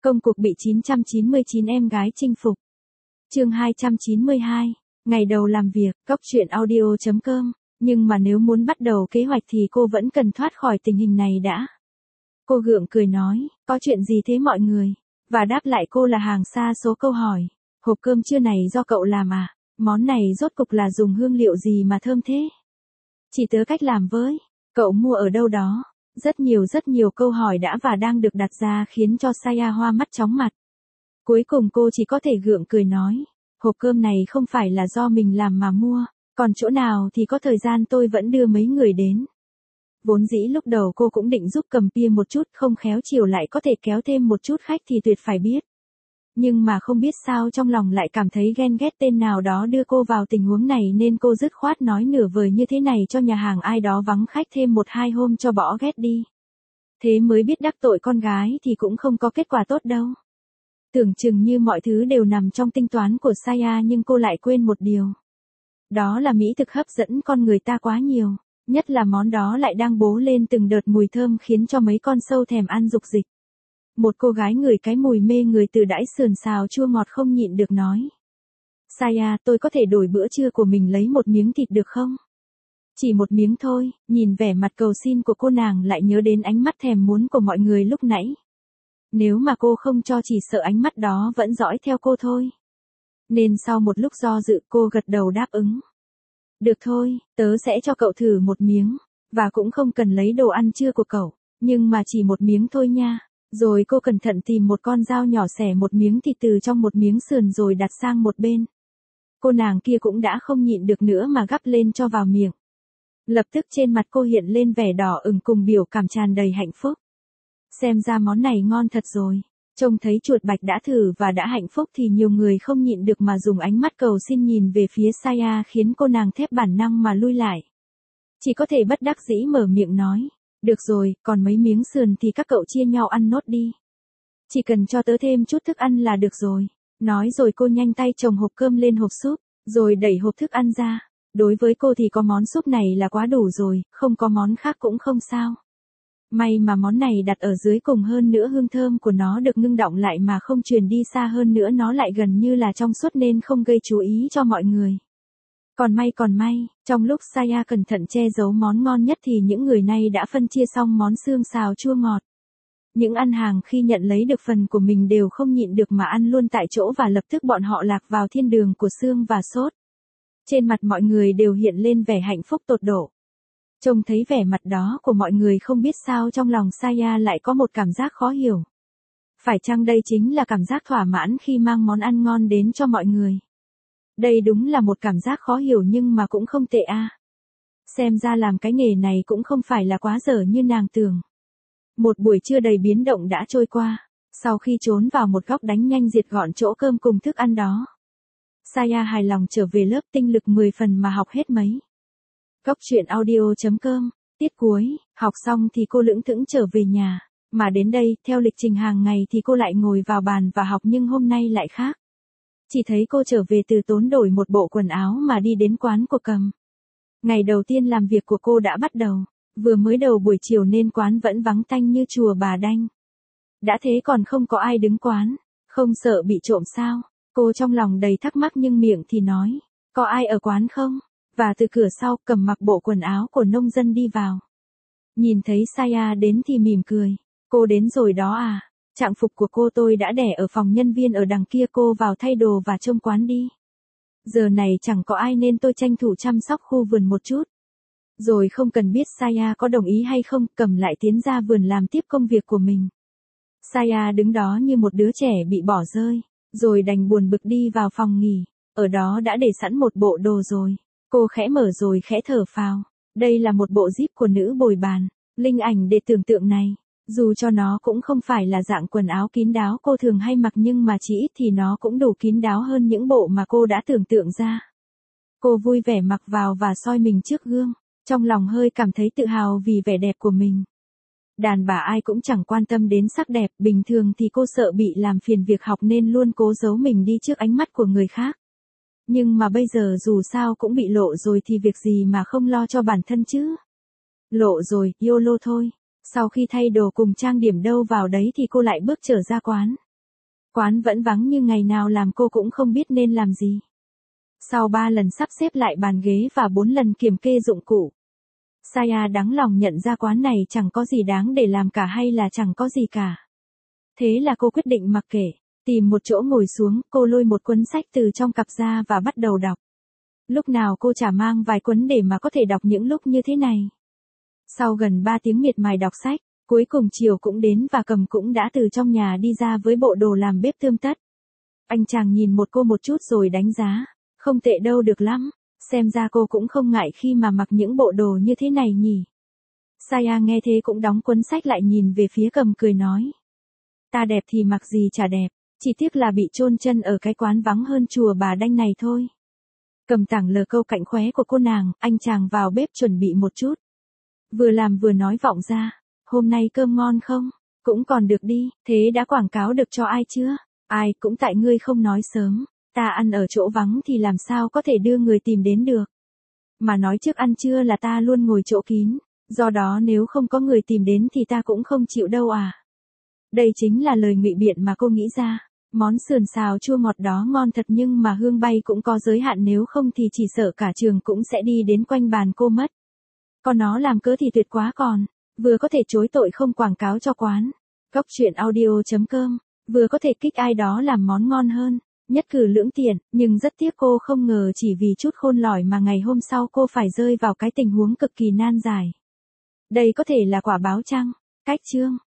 Công cuộc bị 999 em gái chinh phục. Chương 292, ngày đầu làm việc, Cóc truyện audio.com, nhưng mà nếu muốn bắt đầu kế hoạch thì cô vẫn cần thoát khỏi tình hình này đã. Cô gượng cười nói, có chuyện gì thế mọi người? Và đáp lại cô là hàng xa số câu hỏi. Hộp cơm trưa này do cậu làm à? Món này rốt cục là dùng hương liệu gì mà thơm thế? Chỉ tớ cách làm với. Cậu mua ở đâu đó? Rất nhiều câu hỏi đã và đang được đặt ra khiến cho Saya hoa mắt chóng mặt. Cuối cùng cô chỉ có thể gượng cười nói, hộp cơm này không phải là do mình làm mà mua, còn chỗ nào thì có thời gian tôi vẫn đưa mấy người đến. Vốn dĩ lúc đầu cô cũng định giúp cầm pia một chút, không khéo chiều lại có thể kéo thêm một chút khách thì tuyệt phải biết. Nhưng mà không biết sao trong lòng lại cảm thấy ghen ghét tên nào đó đưa cô vào tình huống này nên cô dứt khoát nói nửa vời như thế này cho nhà hàng ai đó vắng khách thêm 1-2 hôm cho bỏ ghét đi. Thế mới biết đắc tội con gái thì cũng không có kết quả tốt đâu. Tưởng chừng như mọi thứ đều nằm trong tính toán của Saya nhưng cô lại quên một điều. Đó là mỹ thực hấp dẫn con người ta quá nhiều, nhất là món đó lại đang bố lên từng đợt mùi thơm khiến cho mấy con sâu thèm ăn dục dịch. Một cô gái ngửi cái mùi mê người từ đãi sườn xào chua ngọt không nhịn được nói. Saya, tôi có thể đổi bữa trưa của mình lấy một miếng thịt được không? Chỉ một miếng thôi, nhìn vẻ mặt cầu xin của cô nàng lại nhớ đến ánh mắt thèm muốn của mọi người lúc nãy. Nếu mà cô không cho chỉ sợ ánh mắt đó vẫn dõi theo cô thôi. Nên sau một lúc do dự cô gật đầu đáp ứng. Được thôi, tớ sẽ cho cậu thử một miếng, và cũng không cần lấy đồ ăn trưa của cậu, nhưng mà chỉ một miếng thôi nha. Rồi cô cẩn thận tìm một con dao nhỏ xẻ một miếng thịt từ trong một miếng sườn rồi đặt sang một bên. Cô nàng kia cũng đã không nhịn được nữa mà gắp lên cho vào miệng. Lập tức trên mặt cô hiện lên vẻ đỏ ửng cùng biểu cảm tràn đầy hạnh phúc. Xem ra món này ngon thật rồi. Trông thấy chuột bạch đã thử và đã hạnh phúc thì nhiều người không nhịn được mà dùng ánh mắt cầu xin nhìn về phía Saya khiến cô nàng thép bản năng mà lui lại. Chỉ có thể bất đắc dĩ mở miệng nói. Được rồi, còn mấy miếng sườn thì các cậu chia nhau ăn nốt đi. Chỉ cần cho tớ thêm chút thức ăn là được rồi. Nói rồi cô nhanh tay chồng hộp cơm lên hộp súp, rồi đẩy hộp thức ăn ra. Đối với cô thì có món súp này là quá đủ rồi, không có món khác cũng không sao. May mà món này đặt ở dưới cùng hơn nữa hương thơm của nó được ngưng đọng lại mà không truyền đi xa hơn nữa nó lại gần như là trong suốt nên không gây chú ý cho mọi người. Còn may, trong lúc Saya cẩn thận che giấu món ngon nhất thì những người này đã phân chia xong món xương xào chua ngọt. Những ăn hàng khi nhận lấy được phần của mình đều không nhịn được mà ăn luôn tại chỗ và lập tức bọn họ lạc vào thiên đường của xương và sốt. Trên mặt mọi người đều hiện lên vẻ hạnh phúc tột độ. Trông thấy vẻ mặt đó của mọi người không biết sao trong lòng Saya lại có một cảm giác khó hiểu. Phải chăng đây chính là cảm giác thỏa mãn khi mang món ăn ngon đến cho mọi người? Đây đúng là một cảm giác khó hiểu nhưng mà cũng không tệ a. Xem ra làm cái nghề này cũng không phải là quá dở như nàng tưởng. Một buổi trưa đầy biến động đã trôi qua, sau khi trốn vào một góc đánh nhanh diệt gọn chỗ cơm cùng thức ăn đó. Saya hài lòng trở về lớp tinh lực 10 phần mà học hết mấy. Cóc truyện audio.com, tiết cuối, học xong thì cô lững thững trở về nhà, mà đến đây, theo lịch trình hàng ngày thì cô lại ngồi vào bàn và học nhưng hôm nay lại khác. Chỉ thấy cô trở về từ tốn đổi một bộ quần áo mà đi đến quán của Cầm. Ngày đầu tiên làm việc của cô đã bắt đầu, vừa mới đầu buổi chiều nên quán vẫn vắng tanh như chùa Bà Đanh. Đã thế còn không có ai đứng quán, không sợ bị trộm sao? Cô trong lòng đầy thắc mắc nhưng miệng thì nói, có ai ở quán không? Và từ cửa sau Cầm mặc bộ quần áo của nông dân đi vào. Nhìn thấy Saya đến thì mỉm cười, cô đến rồi đó à? Trạng phục của cô tôi đã để ở phòng nhân viên ở đằng kia, cô vào thay đồ và trông quán đi. Giờ này chẳng có ai nên tôi tranh thủ chăm sóc khu vườn một chút. Rồi không cần biết Saya có đồng ý hay không, Cầm lại tiến ra vườn làm tiếp công việc của mình. Saya đứng đó như một đứa trẻ bị bỏ rơi, rồi đành buồn bực đi vào phòng nghỉ. Ở đó đã để sẵn một bộ đồ rồi. Cô khẽ mở rồi khẽ thở phào. Đây là một bộ zip của nữ bồi bàn. Linh ảnh để tưởng tượng này. Dù cho nó cũng không phải là dạng quần áo kín đáo cô thường hay mặc nhưng mà chỉ ít thì nó cũng đủ kín đáo hơn những bộ mà cô đã tưởng tượng ra. Cô vui vẻ mặc vào và soi mình trước gương. Trong lòng hơi cảm thấy tự hào vì vẻ đẹp của mình. Đàn bà ai cũng chẳng quan tâm đến sắc đẹp, bình thường thì cô sợ bị làm phiền việc học nên luôn cố giấu mình đi trước ánh mắt của người khác. Nhưng mà bây giờ dù sao cũng bị lộ rồi thì việc gì mà không lo cho bản thân chứ. Lộ rồi, YOLO thôi. Sau khi thay đồ cùng trang điểm đâu vào đấy thì cô lại bước trở ra quán. Quán vẫn vắng như ngày nào làm cô cũng không biết nên làm gì. Sau 3 lần sắp xếp lại bàn ghế và 4 lần kiểm kê dụng cụ, Saya đắng lòng nhận ra quán này chẳng có gì đáng để làm cả hay là chẳng có gì cả. Thế là cô quyết định mặc kệ, tìm một chỗ ngồi xuống, cô lôi một cuốn sách từ trong cặp ra và bắt đầu đọc. Lúc nào cô chả mang vài cuốn để mà có thể đọc những lúc như thế này. Sau gần 3 tiếng miệt mài đọc sách, cuối cùng chiều cũng đến và Cầm cũng đã từ trong nhà đi ra với bộ đồ làm bếp tươm tất. Anh chàng nhìn cô một chút rồi đánh giá, không tệ đâu, được lắm, xem ra cô cũng không ngại khi mà mặc những bộ đồ như thế này nhỉ. Saya nghe thế cũng đóng cuốn sách lại nhìn về phía Cầm cười nói. Ta đẹp thì mặc gì chả đẹp, chỉ tiếc là bị chôn chân ở cái quán vắng hơn chùa Bà Đanh này thôi. Cầm tảng lờ câu cạnh khóe của cô nàng, anh chàng vào bếp chuẩn bị một chút. Vừa làm vừa nói vọng ra, hôm nay cơm ngon không? Cũng còn được đi, thế đã quảng cáo được cho ai chưa? Ai, cũng tại ngươi không nói sớm, ta ăn ở chỗ vắng thì làm sao có thể đưa người tìm đến được. Mà nói trước ăn trưa là ta luôn ngồi chỗ kín, do đó nếu không có người tìm đến thì ta cũng không chịu đâu à. Đây chính là lời ngụy biện mà cô nghĩ ra. Món sườn xào chua ngọt đó ngon thật nhưng mà hương bay cũng có giới hạn, nếu không thì chỉ sợ cả trường cũng sẽ đi đến quanh bàn cô mất. Còn nó làm cớ thì tuyệt quá còn, vừa có thể chối tội không quảng cáo cho quán. Góc truyện audio.com, vừa có thể kích ai đó làm món ngon hơn, nhất cử lưỡng tiện, nhưng rất tiếc cô không ngờ chỉ vì chút khôn lỏi mà ngày hôm sau cô phải rơi vào cái tình huống cực kỳ nan giải. Đây có thể là quả báo chăng? Cách chương